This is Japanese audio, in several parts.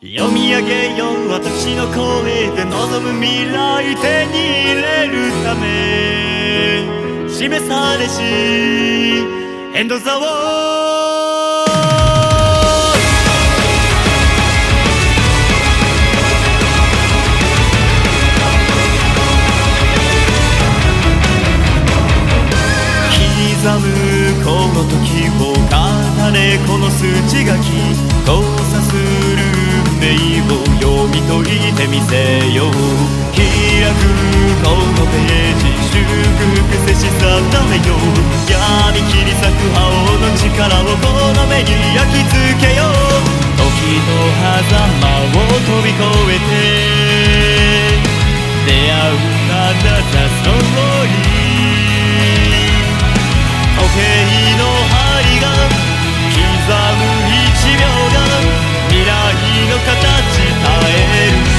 読み上げよう私の声で望む未来手に入れるため示されしエンドザワー刻むこの時を語れこの筋書き交差する運命を読み解いてみせよう開くこのページ祝福せし定めよう闇切り裂く青の力をこの目に焼き付けよう時の狭間を飛び越えて出会うあなたストーリー時計の針が刻む1秒が未来の形変える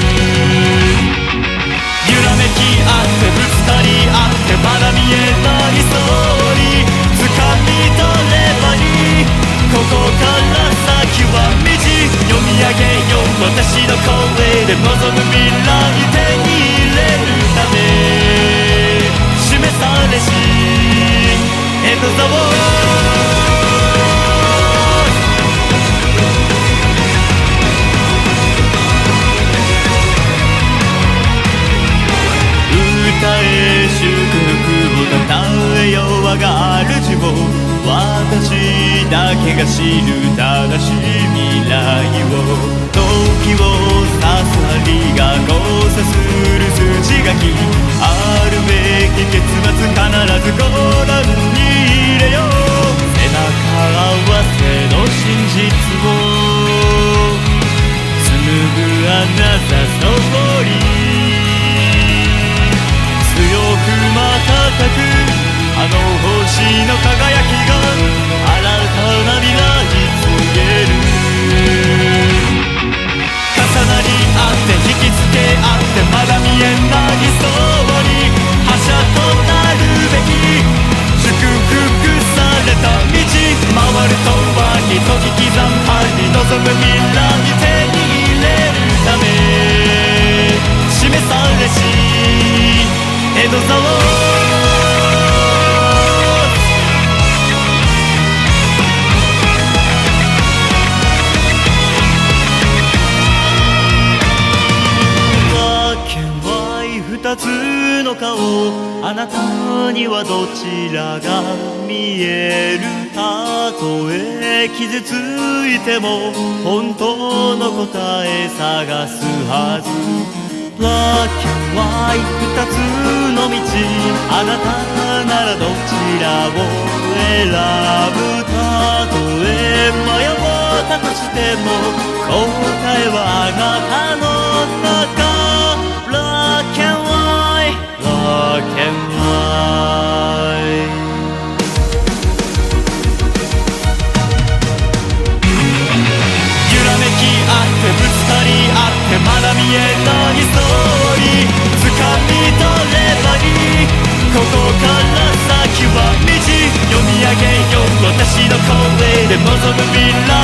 揺らめき合ってぶつかり合ってまだ見えないストーリー掴み取ればいいここから先は道読み上げよう私の声で望む未来手に入れるため示されしエンドザワー歌え祝福をたたえよ我が主を私だけが知る正しい未来を時を刺さりが交差する筋書きあるべき結末必ずご覧に入れよう背中合わせの真実を紡ぐあなたストーリー強く瞬くあの星の輝きが新たな未来告げる重なり合って引きつけ合ってまだ見えないストーリー覇者となるべき祝福された道回るとはに時刻んだに望む未来手に入れるため示されしエンドザワー二つの顔あなたにはどちらが見えるたとえ傷ついても本当の答え探すはず Black and white 二つの道あなたならどちらを選ぶたとえ迷ったとしても答えはあなたの中Black and white, black and white 揺らめき合ってぶつかり合ってまだ見えないストーリー掴み取ればいいここから先は道読み上げよう私の声で望む未来